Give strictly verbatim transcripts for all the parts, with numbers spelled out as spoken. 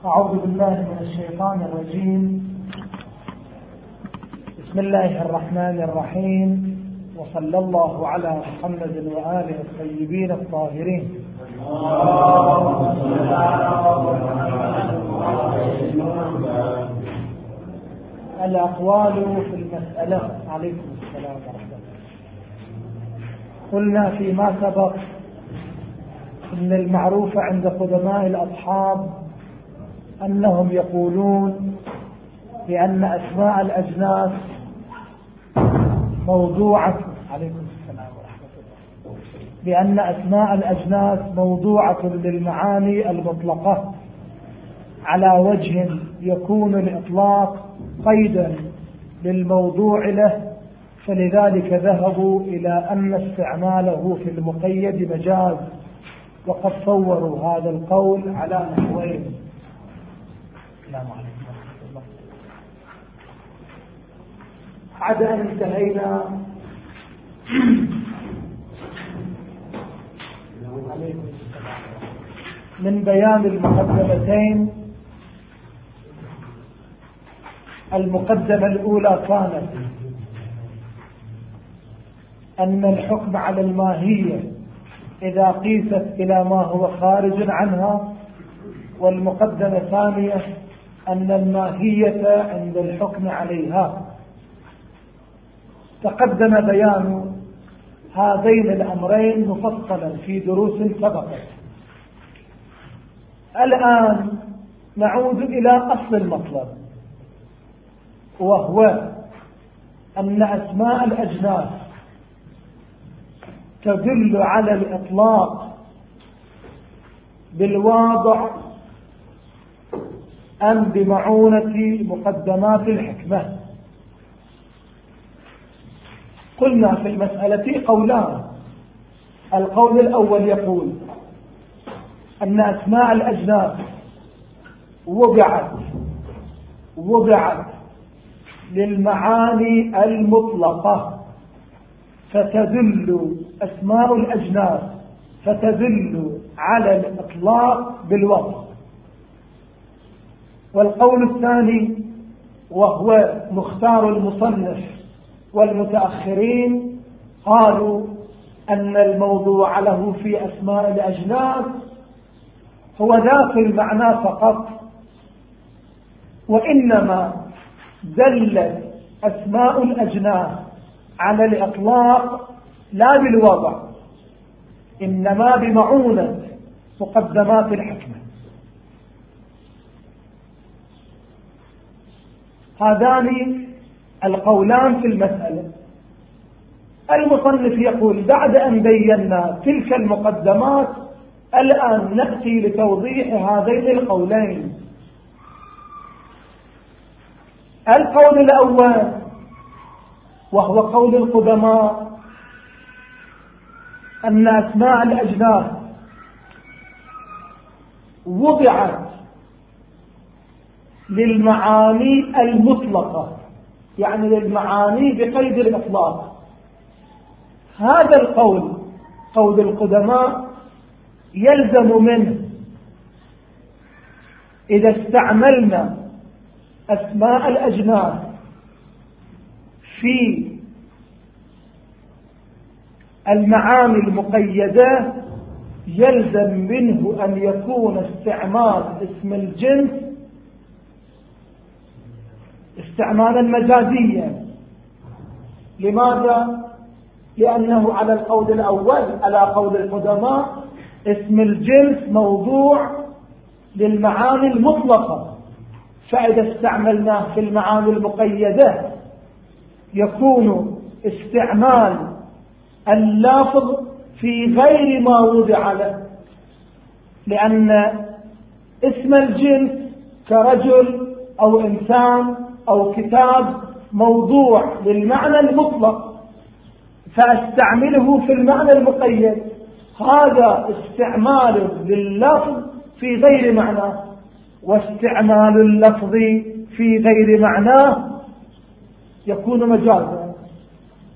أعوذ بالله من الشيطان الرجيم. بسم الله الرحمن الرحيم، وصلى الله على محمد وآله الطيبين الطاهرين. الأقوال في المسألة. عليكم السلام ورحمة الله. قلنا فيما سبق إن المعروف عند قدماء الأصحاب أنهم يقولون بأن أسماء الأجناس موضوعة عليكم السلام ورحمة الله بأن أسماء الأجناس موضوعة للمعاني المطلقة على وجه يكون الإطلاق قيدا للموضوع له، فلذلك ذهبوا إلى أن استعماله في المقيد مجاز، وقد صوروا هذا القول على نحوين. السلام عليكم ورحمة الله. بعد أن انتهينا من بيان المقدمتين، المقدمة الأولى كانت أن الحكم على الماهية إذا قيست إلى ما هو خارج عنها، والمقدمة الثانية أن الماهية عند الحكم عليها. تقدم بيان هذين الأمرين مفصلا في دروس سبقت. الآن نعود إلى أصل المطلب، وهو أن أسماء الأجناس تدل على الإطلاق بالواضع أم بمعونة مقدمات الحكمة. قلنا في المسألة قولان. القول الأول يقول أن أسماء الأجناس وضعت وضعت للمعاني المطلقة، فتدل أسماء الأجناس فتدل على الإطلاق بالوضع. والقول الثاني وهو مختار المصنف والمتأخرين، قالوا أن الموضوع له في أسماء الأجناس هو ذات المعنى فقط، وإنما دلت أسماء الأجناس على الإطلاق لا بالوضع، إنما بمعونة مقدمات الحكمة. هذان القولان في المسألة. المصنف يقول بعد أن بينا تلك المقدمات، الآن نأتي لتوضيح هذين القولين. القول الأول وهو قول القدماء أن أسماء الأجناس وضعت للمعاني المطلقة، يعني للمعاني بقيد الإطلاق. هذا القول قول القدماء يلزم منه إذا استعملنا أسماء الأجناس في المعاني المقيدة، يلزم منه أن يكون استعمال اسم الجنس استعمالا مجازيا. لماذا؟ لأنه على القول الأول على قول القدماء اسم الجنس موضوع للمعاني المطلقة، فإذا استعملناه في المعاني المقيدة يكون استعمال اللفظ في غير ما وضع له، لأن اسم الجنس كرجل أو إنسان أو كتاب موضوع للمعنى المطلق، فاستعمله في المعنى المقيد. هذا استعمال لللفظ في غير معناه، واستعمال اللفظ في غير معناه يكون مجازا،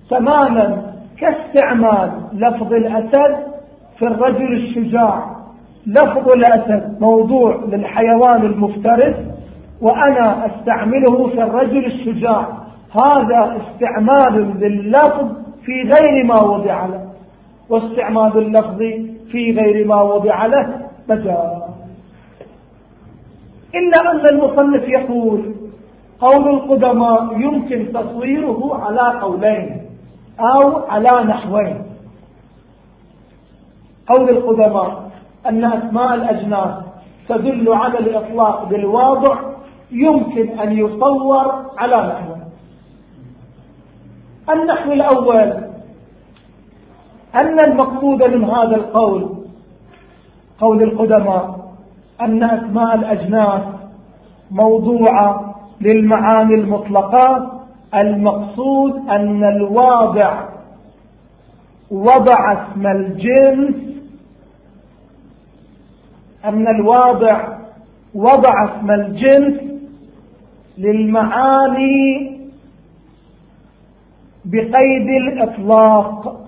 تماما كاستعمال لفظ الأسد في الرجل الشجاع لفظ الأسد موضوع للحيوان المفترس وأنا استعمله في الرجل الشجاع، هذا استعمال لللفظ في غير ما وضع له، واستعمال اللفظ في غير ما وضع له مجال. إلا أن المصنف يقول قول القدماء يمكن تصويره على قولين أو على نحوين. قول القدماء أن أسماء الأجناس تدل على الإطلاق بالواضع يمكن أن يصور على نحوين. النحو الأول أن المقصود من هذا القول قول القدماء أن أسماء الأجناس موضوعة للمعاني المطلقة، المقصود أن الواضع وضع اسم الجنس أن الواضع وضع اسم الجنس للمعاني بقيد الإطلاق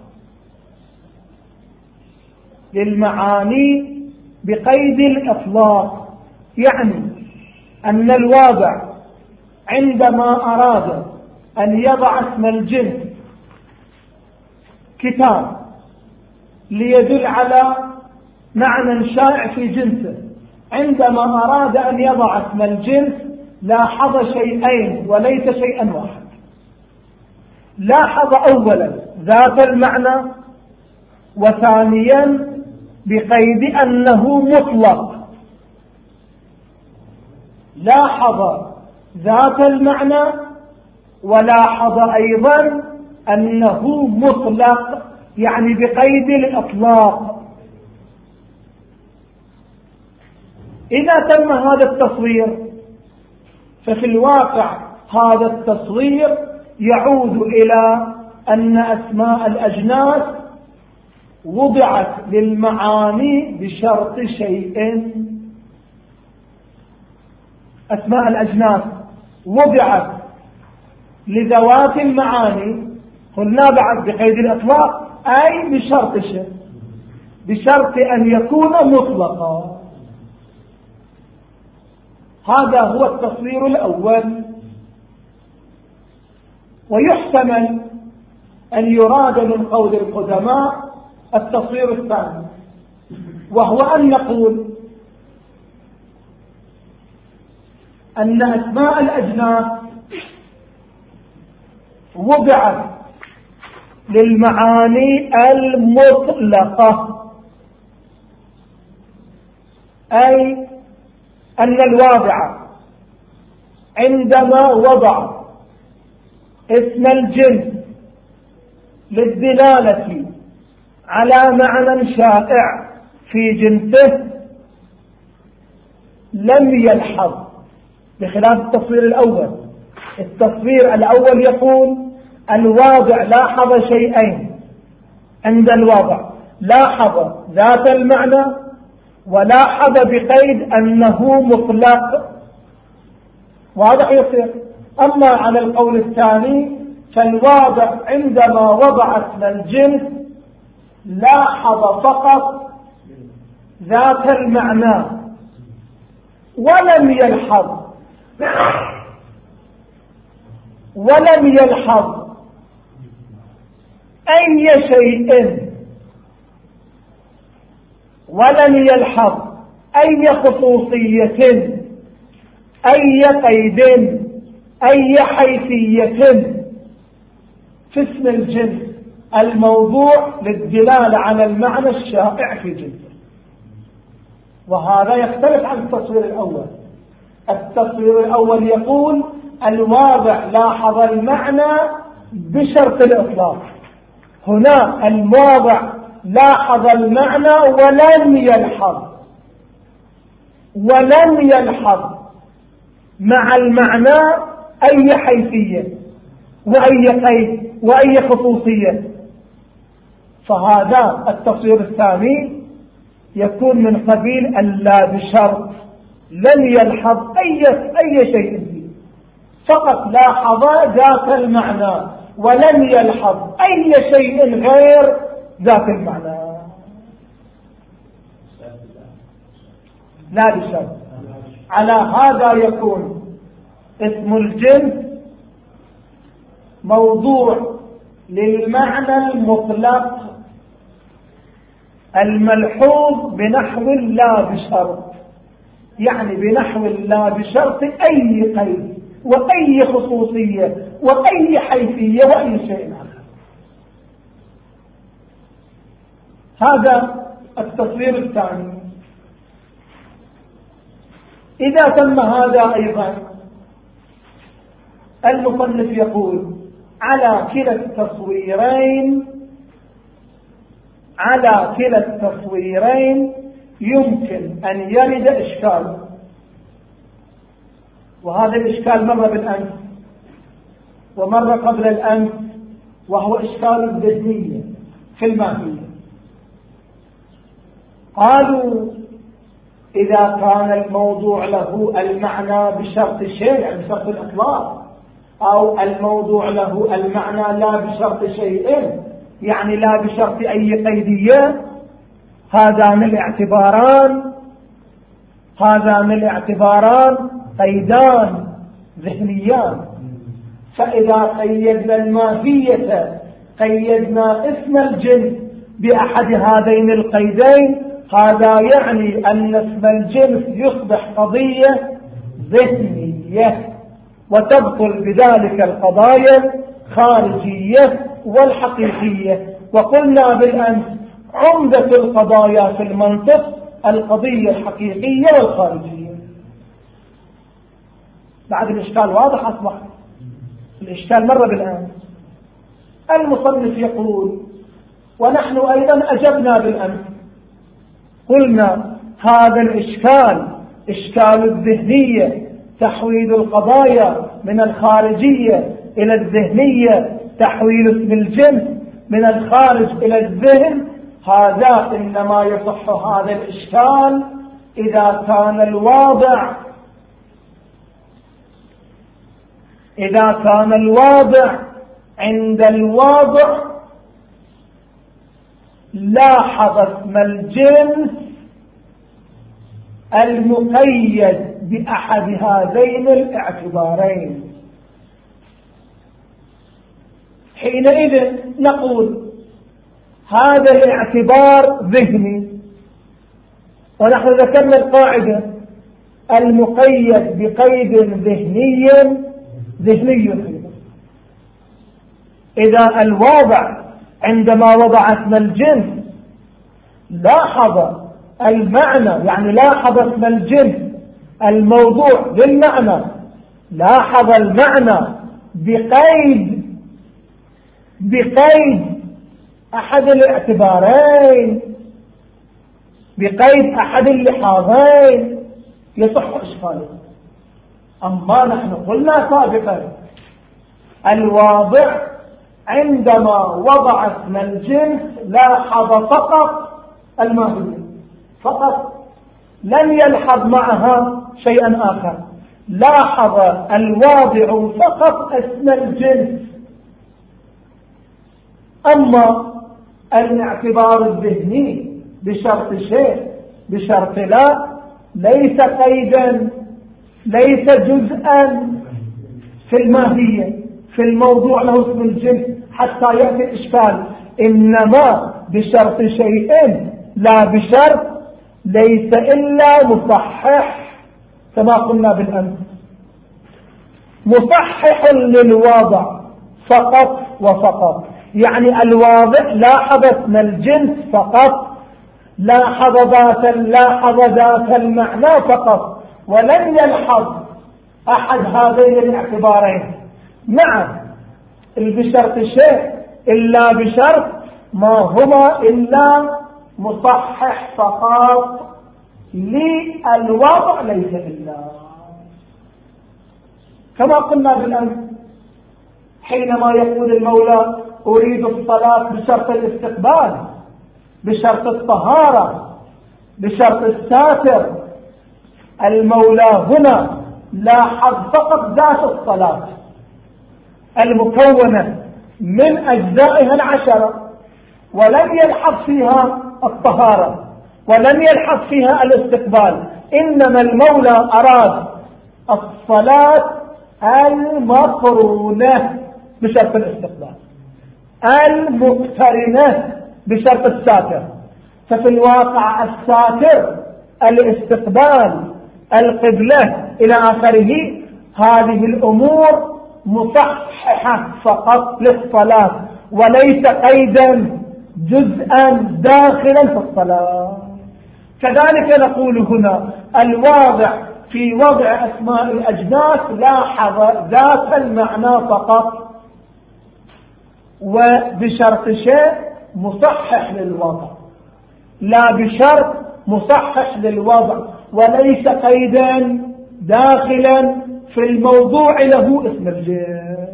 للمعاني بقيد الإطلاق، يعني أن الواضع عندما أراد أن يضع اسم الجنس كتاب ليدل على معنى شائع في جنسه، عندما أراد أن يضع اسم الجنس لاحظ شيئين وليس شيئا واحد. لاحظ أولا ذات المعنى، وثانيا بقيد أنه مطلق. لاحظ ذات المعنى ولاحظ أيضا أنه مطلق، يعني بقيد الإطلاق. إذا تم هذا التصوير ففي الواقع هذا التصوير يعود إلى أن أسماء الأجناس وضعت للمعاني بشرط شيء. أسماء الأجناس وضعت لذوات المعاني، قلنا بعد بقيد الإطلاق أي بشرط شيء، بشرط أن يكون مطلقا. هذا هو التصوير الأول. ويحتمل أن يراد من قول القدماء التصوير الثاني، وهو أن نقول أن أسماء الأجناس وضعت للمعاني المطلقة، أي أن الواضع عندما وضع اسم الجنس للدلالة على معنى شائع في جنسه لم يلحظ، بخلاف التصوير الأول. التصوير الأول يقول الواضع لاحظ شيئين عند الواضع، لاحظ ذات المعنى ولاحظ بقيد أنه مطلق، واضح يصير. أما على القول الثاني فالواضع عندما وضع اسم الجنس لاحظ فقط ذات المعنى ولم يلحظ ولم يلحظ أي شيء ولم يلحظ أي خصوصية أي قيد أي حيثية في اسم الجنس الموضوع للدلالة على المعنى الشائع في جنسه. وهذا يختلف عن التصوير الأول. التصوير الأول يقول الواضع لاحظ المعنى بشرط الإطلاق، هنا الواضع لاحظ المعنى ولم يلحظ ولم يلحظ مع المعنى أي حيثية وأي قيد وأي خصوصية. فهذا التصوير الثاني يكون من قبيل ألا بشرط، لم يلحظ أي أي شيء فيه، فقط لاحظ ذات المعنى ولم يلحظ أي شيء غير ذات المعنى. لا بشرط. على هذا يكون اسم الجنس موضوع للمعنى المطلق الملحوظ بنحو لا بشرط، يعني بنحو لا بشرط أي قيد وأي خصوصية وأي حيثية وأي شيء آخر. هذا التصوير الثاني. إذا تم هذا أيضا المصنف يقول على كلا التصويرين على كلا التصويرين يمكن أن يرد إشكال، وهذا الإشكال مر بالأمس ومر قبل الأمس، وهو إشكال الذهنية في الماهية. قالوا إذا كان الموضوع له المعنى بشرط شيء، يعني بشرط الإطلاق، أو الموضوع له المعنى لا بشرط شيء، يعني لا بشرط أي قيدية، هذان الاعتباران هذان الاعتباران قيدان ذهنيان. فإذا قيدنا الماهية قيدنا اسم الجنس بأحد هذين القيدين، هذا يعني أن اسم الجنس يصبح قضية ذهنية، وتبطل بذلك القضايا الخارجية والحقيقية. وقلنا بالأمس عمدة القضايا في المنطق القضية الحقيقية والخارجية. بعد الإشكال واضح أصبح، الإشكال مر بالأمس. المصنف يقول ونحن أيضا أجبنا بالأمس، قلنا هذا الإشكال إشكال الذهنية، تحويل القضايا من الخارجية إلى الذهنية، تحويل اسم الجنس من الخارج إلى الذهن، هذا إنما يصح هذا الإشكال إذا كان الواضع إذا كان الواضع عند الواضع لاحظ اسم الجنس المقيد بأحد هذين الاعتبارين. حينئذ نقول هذا الاعتبار ذهني، ونحن ذكرنا القاعدة المقيد بقيد ذهني ذهني. إذا الواضع عندما وضع اسم الجنس لاحظ المعنى، يعني لاحظ اسم الجنس الموضوع للمعنى، لاحظ المعنى بقيد بقيد أحد الاعتبارين، بقيد أحد اللحاظين، يصح إشكاله. أما نحن قلنا سابقا الواضع عندما وضع اسم الجنس لاحظ فقط الماهية فقط، لم يلحظ معها شيئا آخر، لاحظ الواضع فقط اسم الجنس. أما الاعتبار الذهني بشرط شيء بشرط لا ليس قيدا، ليس جزءا في الماهية، في الموضوع له اسم الجنس حتى يأتي الإشكال، إنما بشرط شيء لا بشرط، ليس إلا مصحح كما قلنا بالأمس، مصحح للواضع فقط وفقط. يعني الواضع لاحظ اسم الجنس فقط، لاحظ ذات لاحظ ذات المعنى فقط، ولم يلحظ أحد هذين الاعتبارين. نعم بشرط شيء إلا بشرط ما هما إلا مصحح فقط للواضع، ليس إلا كما قلنا بالأمس حينما يقول المولى أريد الصلاة بشرط الاستقبال، بشرط الطهارة، بشرط الساتر. المولى هنا لاحظ فقط ذات الصلاة المكونة من أجزائها العشرة، ولم يلحظ فيها الطهارة، ولم يلحظ فيها الاستقبال. إنما المولى أراد الصلاة المقرونة بشرط الاستقبال، المقترنة بشرط الساتر. ففي الواقع الساتر الاستقبال القبلة إلى آخره، هذه الأمور مصححة فقط للصلاة وليس قيدا جزءا داخلا في الصلاة. كذلك نقول هنا الواضع في وضع أسماء الأجناس لاحظ ذات المعنى فقط وبشرط شيء مصحح للوضع، لا بشرط مصحح للوضع وليس قيدا داخلا في الموضوع له اسم الجنس.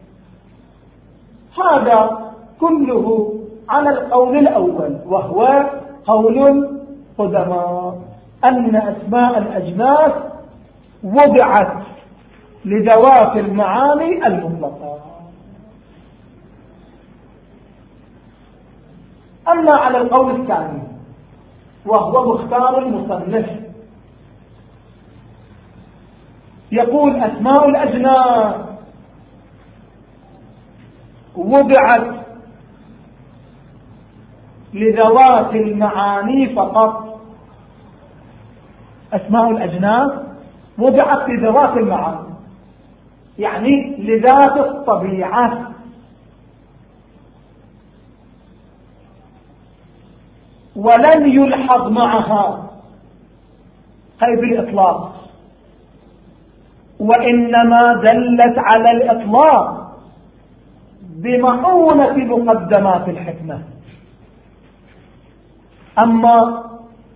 هذا كله على القول الأول، وهو قول القدماء أن أسماء الأجناس وضعت لذوات المعاني المطلقة. أما على القول الثاني وهو مختار المصنف، يقول أسماء الأجناس وضعت لذوات المعاني فقط. أسماء الأجناس وضعت لذوات المعاني، يعني لذات الطبيعة، ولن يلحظ معها قيد الإطلاق، وإنما دلت على الإطلاق بمعونة مقدمات الحكمة. أما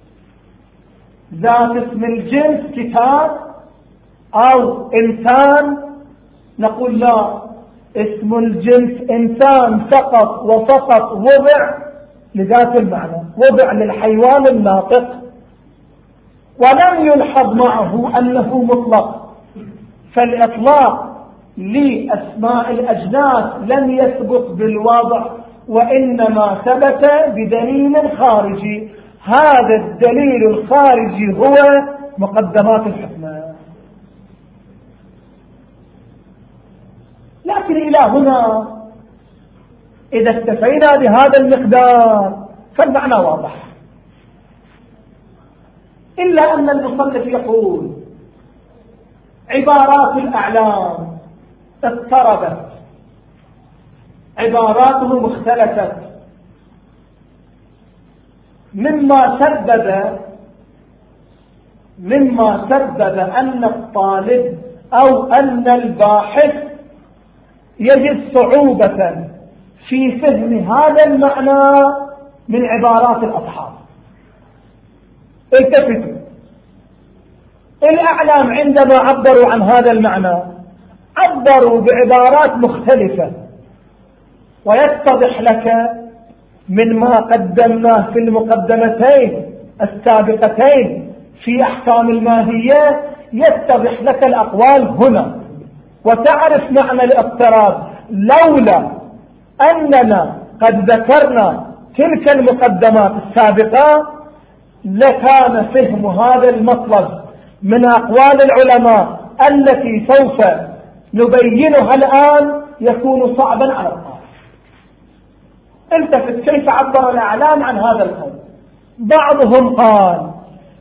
ذات اسم الجنس كتاب أو إنسان نقول لا، اسم الجنس إنسان فقط وفقط وضع لذات المعنى، وضع للحيوان الناطق، ولم يلحظ معه أنه مطلق. فالإطلاق لأسماء الأجناس لم يثبت بالوضع، وإنما ثبت بدليل خارجي. هذا الدليل الخارجي هو مقدمات الحكمة. لكن إلى هنا إذا استفينا بهذا المقدار فالمعنى واضح، إلا أن المصنف يقول عبارات الأعلام اضطربت، عباراته مختلفت، مما سبب مما سبب أن الطالب أو أن الباحث يجد صعوبة في فهم هذا المعنى من عبارات الأصحاب. التفتوا، الأعلام عندما عبروا عن هذا المعنى عبروا بعبارات مختلفة، ويتضح لك من ما قدمناه في المقدمتين السابقتين في أحكام الماهية، يتضح لك الأقوال هنا وتعرف معنى الاضطراب. لولا أننا قد ذكرنا تلك المقدمات السابقة لكان فهم هذا المطلب من أقوال العلماء التي سوف نبينها الآن يكون صعبا على القارئ. التفت كيف عبر الأعلام عن هذا القول. بعضهم قال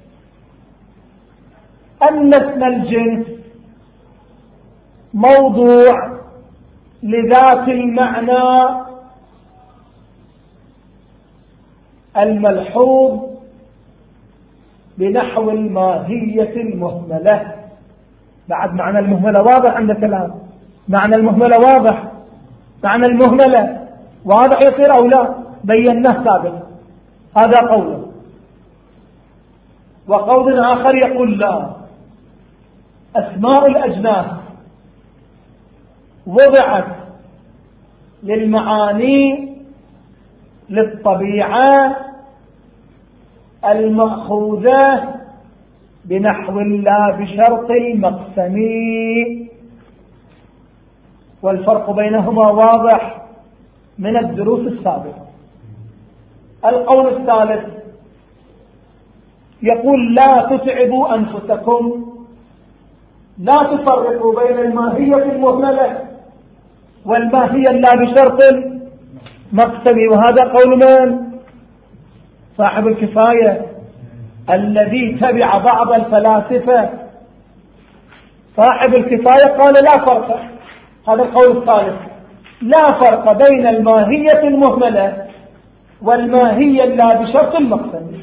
أن اسم الجنس موضوع لذات المعنى الملحوظ بنحو الماهية المهملة. بعد معنى المهملة واضح عند كلام، معنى المهملة واضح، معنى المهملة واضح يصير أو لا، بيناه سابقا. هذا قول. وقول آخر يقول لا، أسماء الأجناس وضعت للمعاني للطبيعة المأخوذة بنحو لا بشرط المقسم، والفرق بينهما واضح من الدروس السابقة. القول الثالث يقول لا تتعبوا أنفسكم، لا تفرقوا بين الماهية المهملة والماهية لا بشرط مقسمي. وهذا قول من؟ صاحب الكفاية الذي تبع بعض الفلاسفة. صاحب الكفاية قال لا فرق، هذا القول الثالث، لا فرق بين الماهية المهملة والماهية لا بشرط المقسمي.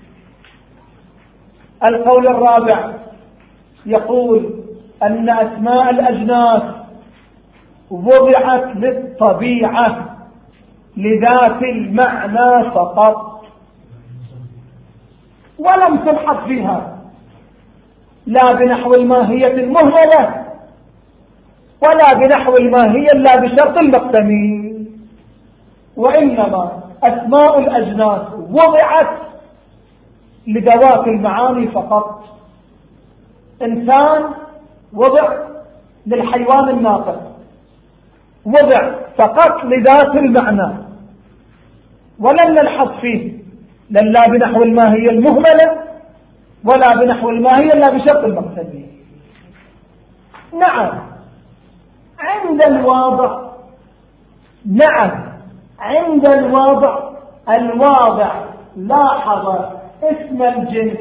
القول الرابع يقول أن أسماء الأجناس وضعت للطبيعة لذات المعنى فقط، ولم تلحظ فيها لا بنحو الماهية المهملة ولا بنحو الماهية لا بشرط المقسمي، وإنما أسماء الأجناس وضعت لذوات المعاني فقط. إنسان وضع للحيوان الناطق، وضع فقط لذات المعنى، ولم نلحظ فيه لا بنحو الماهية المهملة ولا بنحو الماهية لا بشرط المقسمي. نعم عند الواضع، نعم عند الواضع، الواضع لاحظ اسم الجنس،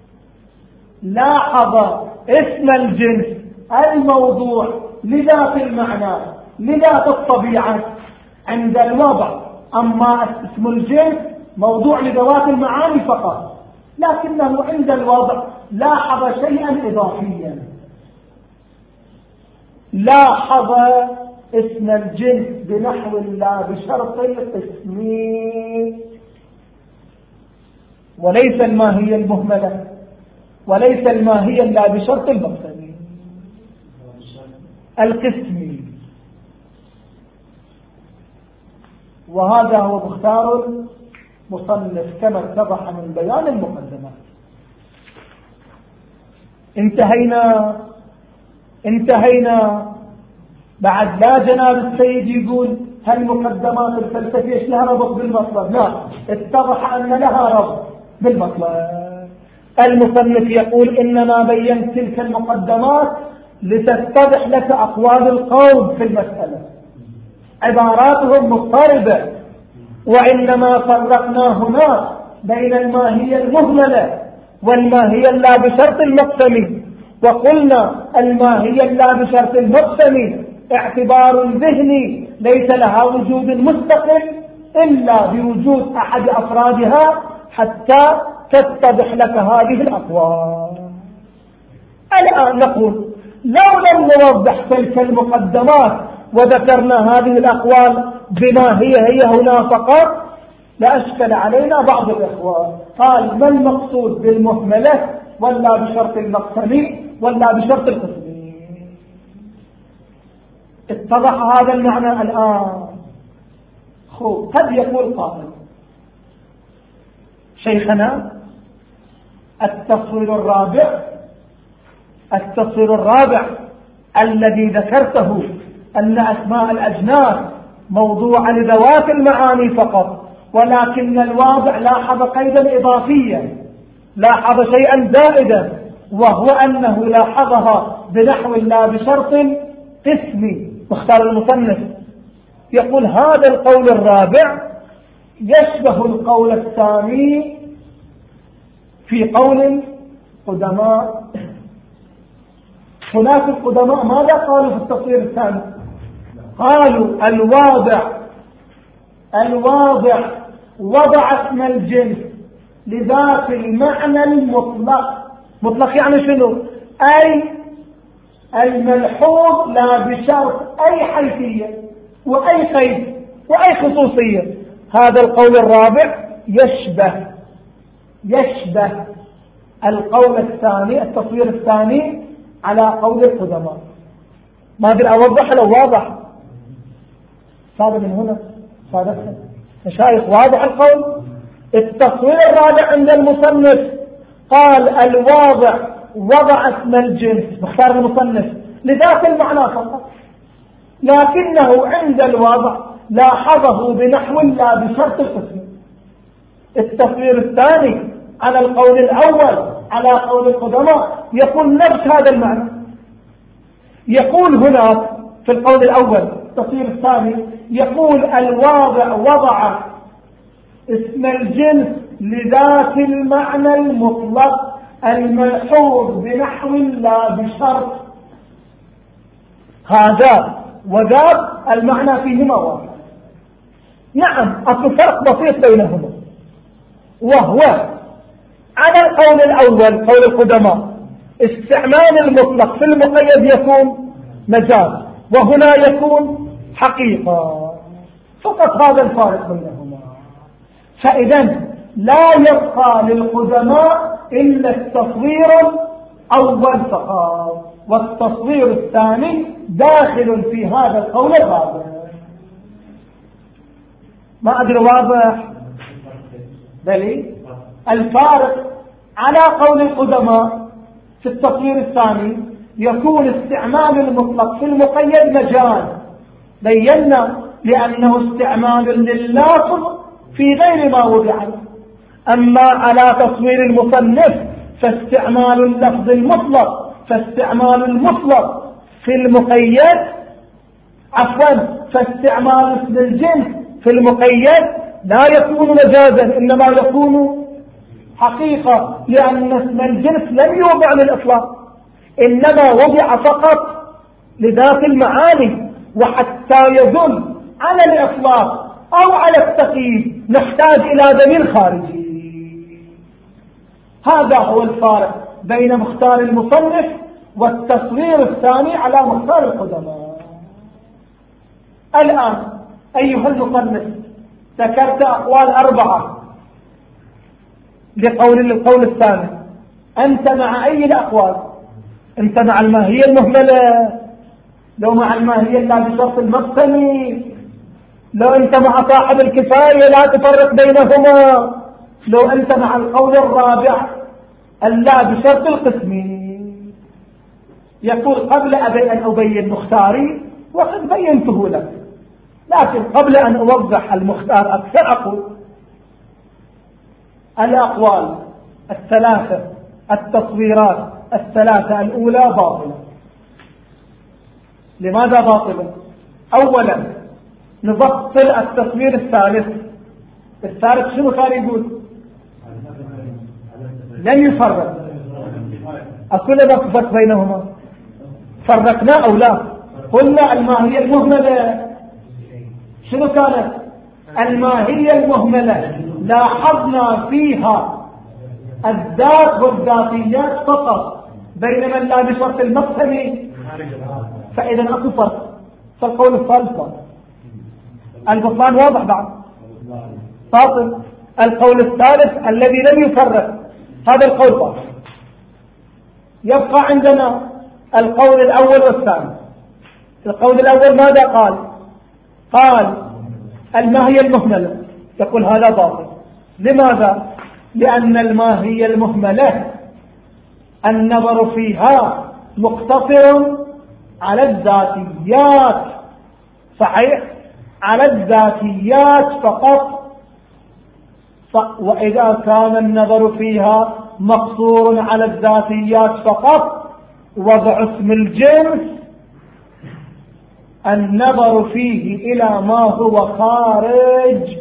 لاحظ اسم الجنس الموضوع لذات المعنى لذات الطبيعة عند الوضع. أما اسم الجنس موضوع لذوات المعاني فقط، لكنه عند الوضع لاحظ شيئا إضافيا، لاحظ اسم الجنس بنحو لا بشرط القسم، وليس الماهية المهملة وليس الماهية لا بشرط المقسم القسمي. وهذا هو مختار مصنف كما اتضح من بيان المقدمات. انتهينا انتهينا بعد لا جناب السيد يقول هل مقدمات الفلسفة ايش لها ربط بالمطلب؟ لا، اتضح ان لها ربط بالمطلب. المصنف يقول انما بينت تلك المقدمات لتتضح لك اقوال القوم في المسألة، عباراتهم مضطربة، وإنما فرقنا هنا بين الماهية المهملة والماهية لا بشرط المقسم، وقلنا الماهية لا بشرط المقسم اعتبار ذهني ليس لها وجود مستقل إلا بوجود أحد أفرادها حتى تتضح لك هذه الأقوال. الآن نقول لو لم نوضح تلك المقدمات وذكرنا هذه الأقوال بما هي هي هنا فقط لأشكل علينا بعض الإخوان. قال ما المقصود بالمهملة ولا بشرط المقسم ولا بشرط القسم؟ اتضح هذا المعنى الآن. خو قد يقول قائل شيخنا التصوير الرابع التصوير الرابع الذي ذكرته أن أسماء الأجناس موضوع لذوات المعاني فقط، ولكن الواضع لاحظ قيدا إضافيا، لاحظ شيئا زائدا، وهو أنه لاحظها بنحو لا بشرط قسمي. واختار المصنف يقول هذا القول الرابع يشبه القول الثاني في قول قدماء. هناك القدماء ماذا قالوا في التصوير الثاني؟ قالوا الواضع الواضع وضع اسم الجنس لذات المعنى المطلق. مطلق يعني شنو؟ أي الملحوظ لا بشرط أي حيثية وأي قيد وأي خصوصية. هذا القول الرابع يشبه يشبه القول الثاني التصوير الثاني على قول القدماء. ما أدري أوضح لو واضح صار من هنا صادقا مشايخ واضح القول. التصوير الرابع عند المصنف قال الواضع وضع اسم الجنس مختار المصنف لذات المعنى فقط، لكنه عند الوضع لاحظه بنحو لا بشرط القسم. التصوير الثاني على القول الأول على قول القدماء يقول نفس هذا المعنى. يقول هناك في القول الأول التصوير الثاني يقول الواضع وضع اسم الجنس لذات المعنى المطلق الملحوظ بنحو لا بشرط. هذا وذاك المعنى فيهما واحد. نعم أكو فرق بسيط بينهما، وهو على القول الأول قول القدماء استعمال المطلق في المقيد يكون مجاز، وهنا يكون حقيقة، فقط هذا الفارق بينهما. فإذا لا يبقى للقدماء إلا التصوير الأول فقط، والتصوير الثاني داخل في هذا القول الرابع. ما أدري واضح؟ بلي الفارق على قول القدماء في التصوير الثاني يكون استعمال المطلق في المقيد مجاز، بينا لأنه استعمال لللافظ في غير ما وضع. أما على تصوير المصنف فاستعمال اللفظ المطلق فاستعمال المطلق في المقيد عفوا فاستعمال اسم الجنس في المقيد لا يكون مجازا إنما يكون حقيقة، لأن اسم الجنس لم يوضع للإطلاق إنما وضع فقط لذات المعاني، وحتى يدل على الإطلاق أو على التقييد نحتاج إلى دليل خارجي. هذا هو الفارق بين مختار المصنف والتصوير الثاني على مختار القدماء. الآن أيها المصنف ذكرت أقوال أربعة لقول القول الثاني، أنت مع أي الأقوال؟ أنت مع الماهية المهملة؟ لو مع الماهية لا بشرط المقسمي؟ لو أنت مع صاحب الكفاية لا تفرق بينهما؟ لو أنت مع القول الرابع اللا بشرط القسمي؟ يقول قبل أبي أن أبين مختاري وقد بينته لك، لكن قبل أن أوضح المختار أكثر أقول الأقوال الثلاثة التصويرات الثلاثة الأولى باطلة. لماذا باطلة؟ أولا نبطل التصوير الثالث. الثالث شنو كان يقول؟ لم يفرق. أكل بقفت بينهما فرقنا أو لا؟ قلنا الماهية المهملة شنو كانت؟ الماهية المهملة لاحظنا فيها الذات والذاتيات فقط، بينما لا بشرط المقسمي. فإذا أكو فرق. فالقول الثالث البطلان واضح بعد باطل. القول الثالث الذي لم يفرق هذا القول باطل. يبقى عندنا القول الأول والثاني. القول الأول ماذا قال؟ قال الماهية المهملة، يقول هذا باطل. لماذا؟ لأن الماهية المهملة النظر فيها مقتصر على الذاتيات، صحيح، على الذاتيات فقط. وإذا كان النظر فيها مقصور على الذاتيات فقط وضع اسم الجنس النظر فيه إلى ما هو خارج،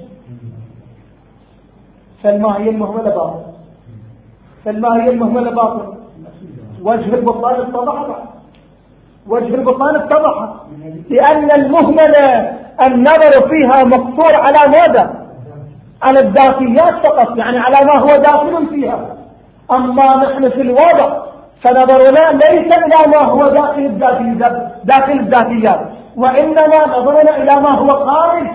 فالماهية المهملة باطل. فالماهية المهملة باطل. وجه البطلان اتضح، وجه البطلان اتضح، لأن المهملة النظر فيها مقصور على ماذا؟ على الذاتيات فقط، يعني على ما هو داخل فيها. أما نحن في الوضع فنظرنا ليس إلى ما هو داخل الذاتيات داخل الذاتيات وإنما نظرنا إلى ما هو خارج،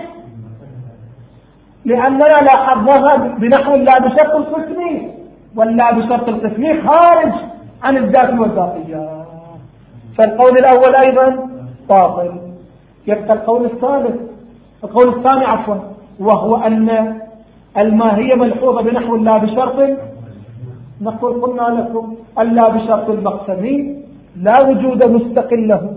لأننا لاحظناها بنحو لا بشرط القسمي، ولا بشرط القسمي خارج عن الذات والذاتيات. فالقول الأول أيضا باطل. يبقى القول الثالث القول الثاني عفوا وهو أن الماهية ملحوظة بنحو لا بشرط. نقول قلنا لكم اللا بشرط المقسمي لا وجود مستقل له،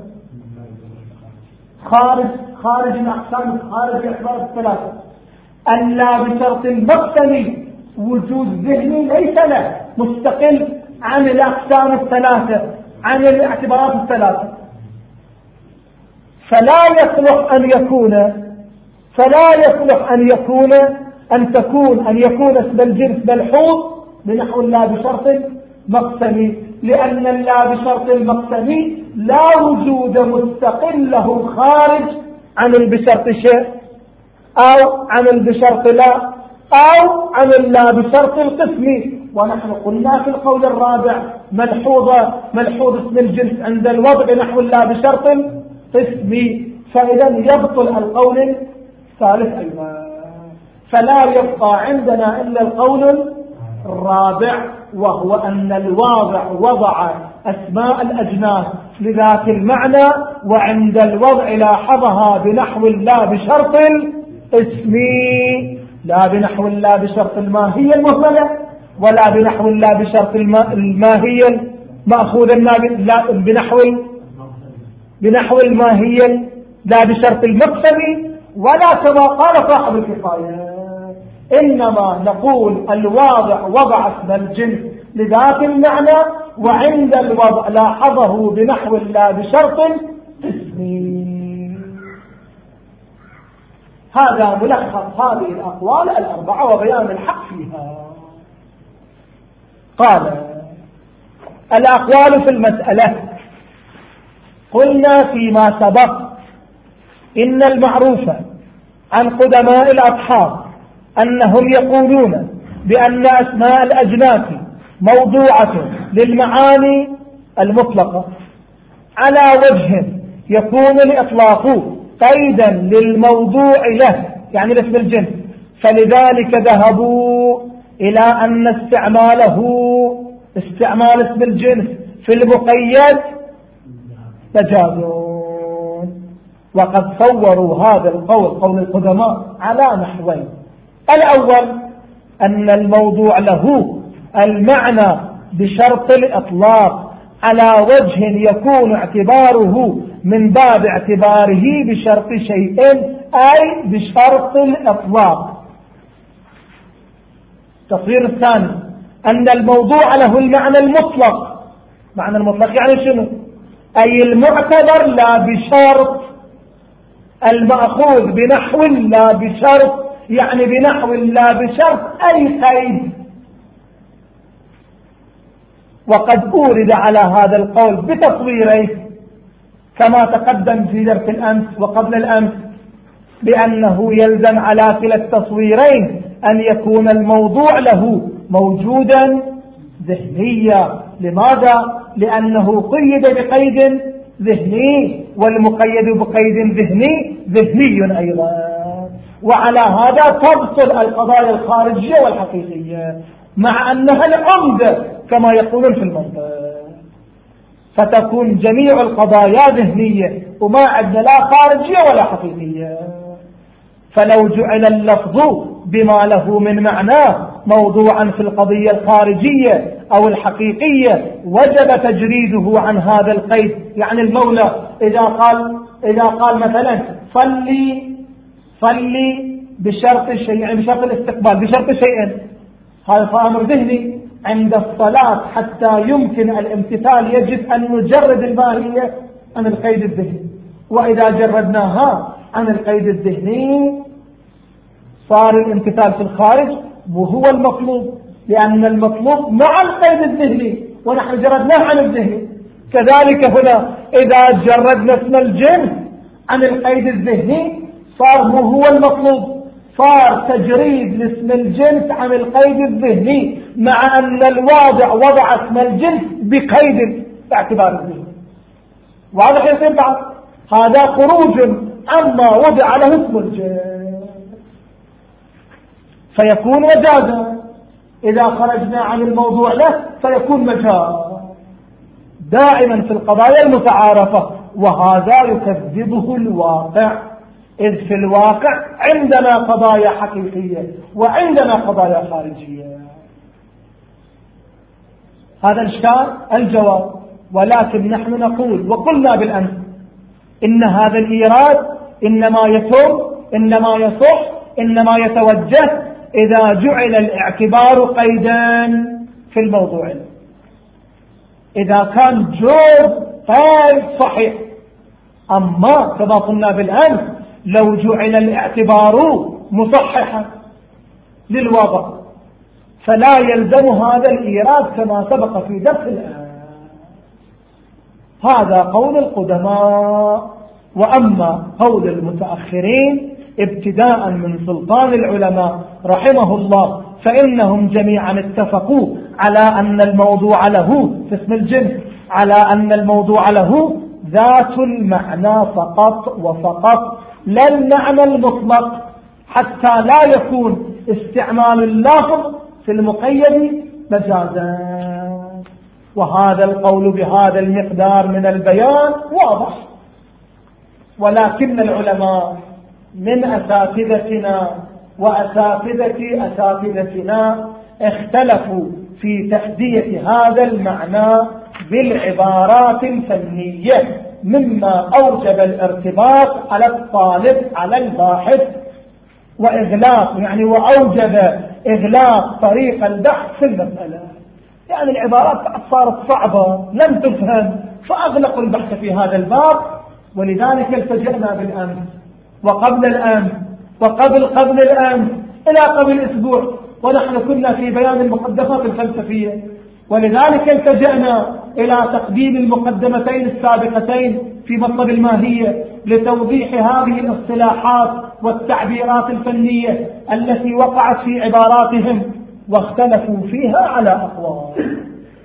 خارج خارج الأقسام، خارج الأحبار الثلاثة. اللا بشرط المقسمي وجود ذهني ليس له مستقل عن الأقسام الثلاثة، عن الاعتبارات الثلاثة. فلا يصلح أن يكون فلا يصلح أن يكون أن تكون أن يكون اسم الجنس ملحوظ بنحو لا بشرط مقسمي، لأن اللا بشرط المقسمي لا وجود مستقل له خارج عن البشرط شيء أو عن البشرط لا أو عن اللا بشرط القسمي. ونحن قلنا في القول الرابع ملحوظة ملحوظ اسم الجنس عند الوضع نحو اللا بشرط قسمي، فإذا يبطل القول الثالث أيضا. فلا يبقى عندنا إلا القول الرابع، وهو أن الواضع وضع أسماء الأجناس لذات المعنى، وعند الوضع لاحظها بنحو لا بشرط الاسمي، لا بنحو لا بشرط الماهية المهملة، ولا بنحو لا بشرط الماهية مأخوذ لا بنحو بنحو الماهية لا بشرط المقسمي، ولا كما قال صاحب الكفاية. إنما نقول الواضع وضع اسم الجنس لذات المعنى، وعند الوضع لاحظه بنحو لا بشرط اسمي. هذا ملخص هذه الأقوال الأربعة وبيان الحق فيها. قال الأقوال في المسألة. قلنا فيما سبق إن المعروف عن قدماء الأصحاب أنهم يقولون بأن أسماء الأجناس موضوعة للمعاني المطلقة على وجه يكون الإطلاق قيدا للموضوع له، يعني لاسم الجنس، فلذلك ذهبوا إلى أن استعماله استعمال اسم الجنس في المقيد مجازون. وقد صوروا هذا القول قول القدماء على نحوين: الأول أن الموضوع له المعنى بشرط الإطلاق على وجه يكون اعتباره من باب اعتباره بشرط شيء، أي بشرط الإطلاق. التصوير الثاني أن الموضوع له المعنى المطلق. معنى المطلق يعني شنو؟ أي المعتبر لا بشرط، المأخوذ بنحو لا بشرط، يعني بنحو لا بشرط أي قيد. وقد أورد على هذا القول بتصويره كما تقدم في درس الأمس وقبل الأمس، بأنه يلزم على كلا التصويرين أن يكون الموضوع له موجودا ذهنيا. لماذا؟ لأنه قيد بقيد ذهني، والمقيد بقيد ذهني ذهني أيضا. وعلى هذا تبطل القضايا الخارجية والحقيقية مع أنها العمدة كما يقولون في المنطق، فتكون جميع القضايا ذهنية وما عندنا لا خارجية ولا حقيقية. فلو جعل اللفظ بما له من معناه موضوعا في القضية الخارجية أو الحقيقية وجب تجريده عن هذا القيد. يعني المولى إذا قال إذا قال مثلا صلي صلي بشرط الشيء، يعني بشرط الاستقبال بشرط شيء، هذا أمر ذهني. عند الصلاة حتى يمكن الامتثال يجب أن نجرد الماهية عن القيد الذهني، وإذا جردناها عن القيد الذهني صار الامتثال في الخارج وهو المطلوب، لأن المطلوب مع القيد الذهني ونحن جردناه عن الذهني. كذلك هنا إذا جردنا اسم الجنس عن القيد الذهني صار هو المطلوب، صار تجريد لاسم الجنس عن القيد الذهني، مع أن الواضع وضع اسم الجنس بقيد باعتبار الذهني. واضح يصير بعد هذا خروج عما وضع له اسم الجنس، فيكون مجازا. إذا خرجنا عن الموضوع له فيكون مجاز دائما في القضايا المتعارفة، وهذا يكذبه الواقع، إذ في الواقع عندنا قضايا حقيقية وعندنا قضايا خارجية. هذا الإشكال الجواب. ولكن نحن نقول وقلنا بالأمس إن هذا الإيراد إنما يتم إنما يصح إنما يتوجه إذا جعل الاعتبار قيدا في الموضوع له. إذا كان جوز طيب صحيح، أما كما قلنا بالأمس لو جعل الاعتبار مصححا للوضع فلا يلزم هذا الإيراد كما سبق في درس الآن. هذا قول القدماء. وأما قول المتأخرين ابتداء من سلطان العلماء رحمه الله فإنهم جميعا اتفقوا على أن الموضوع له في اسم الجنس، على أن الموضوع له ذات المعنى فقط وفقط، لا المعنى المطلق، حتى لا يكون استعمال اللفظ في المقيد مجازا. وهذا القول بهذا المقدار من البيان واضح. ولكن العلماء من أساتذتنا وأساتذة أساتذتنا اختلفوا في تأدية هذا المعنى بالعبارات الفنية، مما أوجب الارتباط على الطالب على الباحث وإغلاق، يعني وأوجب إغلاق طريق البحث في المسألة. يعني العبارات صارت صعبة لم تفهم فأغلقوا البحث في هذا الباب. ولذلك التجأنا بالأمس وقبل الأمس وقبل قبل الأمس إلى قبل أسبوع ونحن كنا في بيان المقدمات الفلسفية، ولذلك التجأنا إلى تقديم المقدمتين السابقتين في مطلب الماهية لتوضيح هذه الاصطلاحات والتعبيرات الفنية التي وقعت في عباراتهم واختلفوا فيها على أقوال.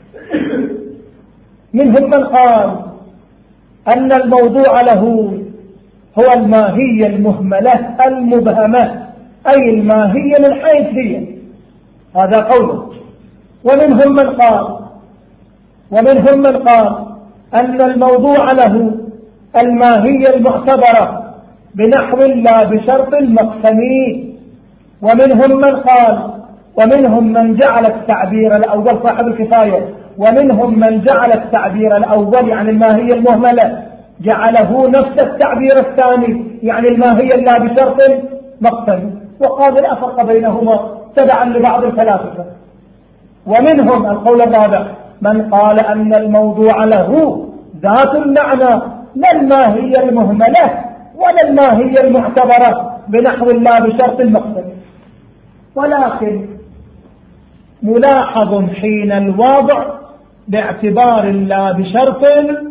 منهم من قال أن الموضوع له هو الماهية المهملة المبهمة، أي الماهية من حيث هي، هذا قوله. ومنهم من قال ومنهم من قال أن الموضوع له الماهية المعتبرة بنحو لا بشرط المقسمي. ومنهم من قال ومنهم من جعل التعبير الأول صاحب الكفاية ومنهم من جعل التعبير الأول يعني الماهية المهملة جعله نفس التعبير الثاني يعني الماهية لا بشرط مقسمي، وقال لا فرق بينهما تبعا لبعض الفلاسفة. ومنهم القول الرابع من قال أن الموضوع له ذات المعنى لا الماهية المهملة ولا الماهية المعتبرة بنحو لا بشرط المقصد. ولكن ملاحظ حين الوضع باعتبار لا بشرط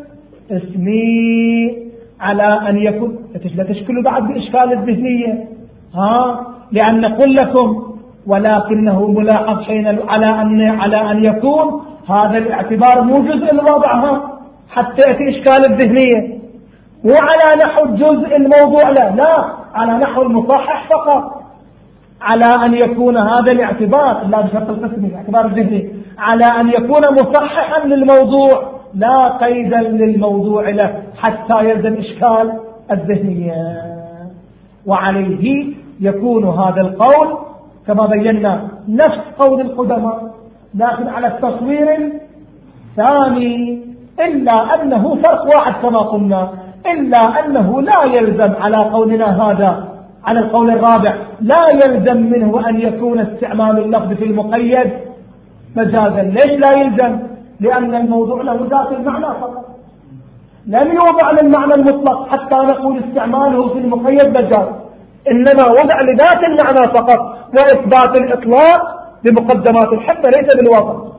اسمي على أن يكون لا تشكل بعد بإشكال الذهنية ها لأن نقول لكم ولكنه ملاحظ حين على أن على أن يكون هذا الاعتبار مو جزء الوضع حتى يأتي إشكال الذهنية، مو على نحو جزء الموضوع لا لا على نحو المصحح فقط، على أن يكون هذا الاعتبار لا بشرط القسم الاعتبار الذهني على أن يكون مصححا للموضوع لا قيدا للموضوع له حتى يلزم إشكال الذهنية. وعليه يكون هذا القول كما بينا نفس قول القدماء لكن على التصوير الثاني، إلا أنه فرق واحد كما قلنا، إلا أنه لا يلزم على قولنا هذا على القول الرابع لا يلزم منه أن يكون استعمال اللفظ في المقيد مجازا. ليش لا يلزم؟ لأن الموضوع له ذات المعنى فقط، لم يوضع للمعنى المطلق حتى نقول استعماله في المقيد مجاز، إنما وضع لذات المعنى فقط، وإثبات الإطلاق بمقدمات الحق ليس بالوضع.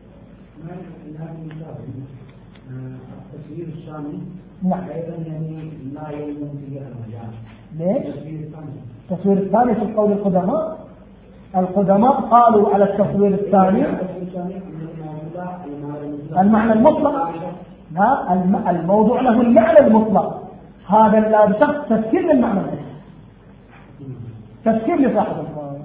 التسوير الثاني نعم أيضا يعني لا يلزم فيه المجاز. ليش؟ التصوير الثاني في قول القدماء، القدماء قالوا على التصوير الثاني المعنى المطلق، لا الموضوع له المعنى المطلق، هذا لا بشرط تفسير المعنى المطلق، تفسير لصاحب القول.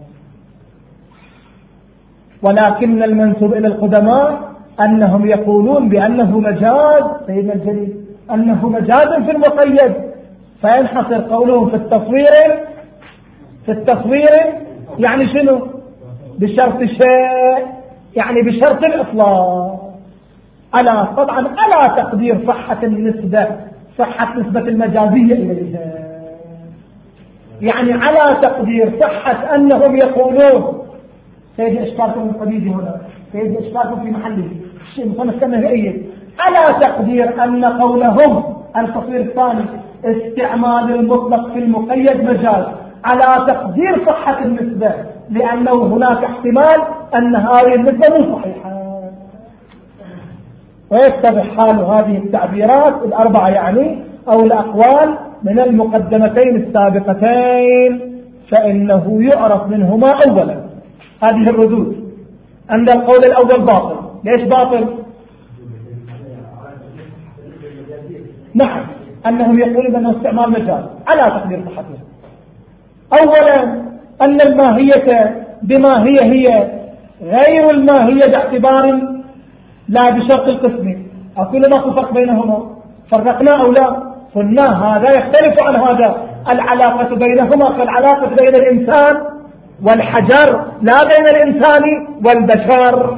ولكن المنسوب إلى القدماء أنهم يقولون بأنه مجاز سيدنا الجليل أنه مجاز في المقيد، فينحصر قولهم في التصوير في التصوير يعني شنو؟ بشرط شيء يعني بشرط الإطلاق، على طبعا على تقدير صحة النسبة صحة نسبة المجازية إليها. يعني على تقدير صحة أنهم يقولون سيد إشكالكم القديد هنا، سيد إشكالكم في محله الشيء مصنف كنهائية، على تقدير أن قولهم الفصيل الثاني استعمال المطلق في المقيد مجاز، على تقدير صحة النسبة، لأنه هناك احتمال أن هذه النسبة مو صحيحة. ويتضح حال هذه التعبيرات الأربعة يعني أو الأقوال من المقدمتين السابقتين، فإنه يعرف منهما أولا هذه الردود أن القول الأول باطل. ليش باطل؟ نعم، أنهم يقولون أنه استعمال مجاز على تقدير صحته. أولا أن الماهية بما هي هي غير الماهية باعتبار لا بشرط القسم. أقول ما فرق بينهما، فرقنا أو لا؟ قلنا هذا يختلف عن هذا. العلاقة بينهما كالعلاقة بين الإنسان والحجر لا بين الإنسان والبشر،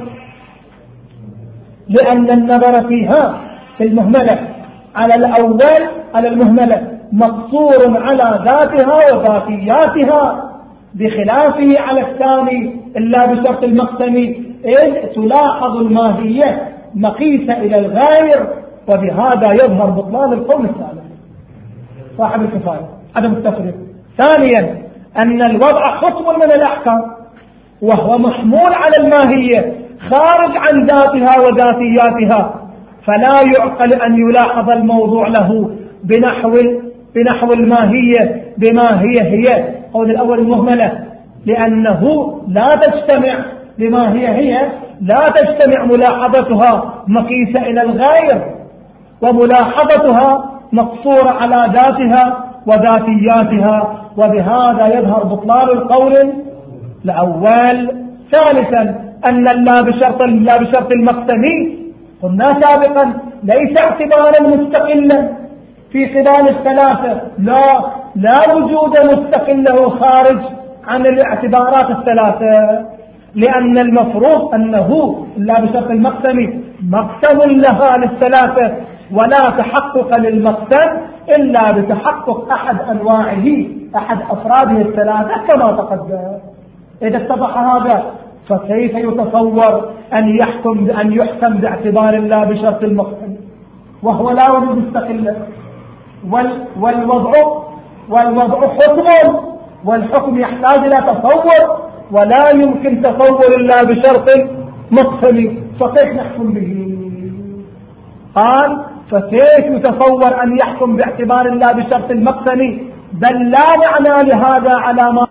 لأن النظر فيها في المهملة على الأول على المهملة مقصور على ذاتها وذاتياتها، بخلافه على الثاني إلا بشرط المقسم، إذ تلاحظ الماهية مقيسة إلى الغير، وبهذا يظهر بطلان القول الثالث صاحب الكفاية عدم التفريق. ثانيا أن الوضع خصم من الأحكام وهو محمول على الماهية خارج عن ذاتها وذاتياتها، فلا يعقل أن يلاحظ الموضوع له بنحو بنحو الماهية بما هي هي قول الأول المهملة، لأنه لا تجتمع بما هي هي لا تجتمع ملاحظتها مقيسة إلى الغير، وملاحظتها مقصورة على ذاتها وذاتياتها، وبهذا يظهر بطلان القول الأول. ثالثا أن اللا بشرط اللا بشرط المقسمي قلنا سابقا ليس اعتبارا مستقلا في خلال الثلاثة، لا لا وجود مستقل له خارج عن الاعتبارات الثلاثة، لأن المفروض أنه لا بشرط المقسم مقسم لها للثلاثة، ولا تحقق للمقسم إلا بتحقق أحد أنواعه أحد أفراده الثلاثة كما تقدم. إذا اتضح هذا فكيف يتصور أن يحكم بأن يحكم باعتبار الله بشرط المقسم وهو لا وجود مستقل؟ والوضع والوضع حكم، والحكم يحتاج إلى تصور، ولا يمكن تصور الله بشرط مقسم، فكيف نحكم به؟ قال فكيف يتصور أن يحكم باعتبار الله بشرط المقسم؟ بل لا معنى لهذا على ما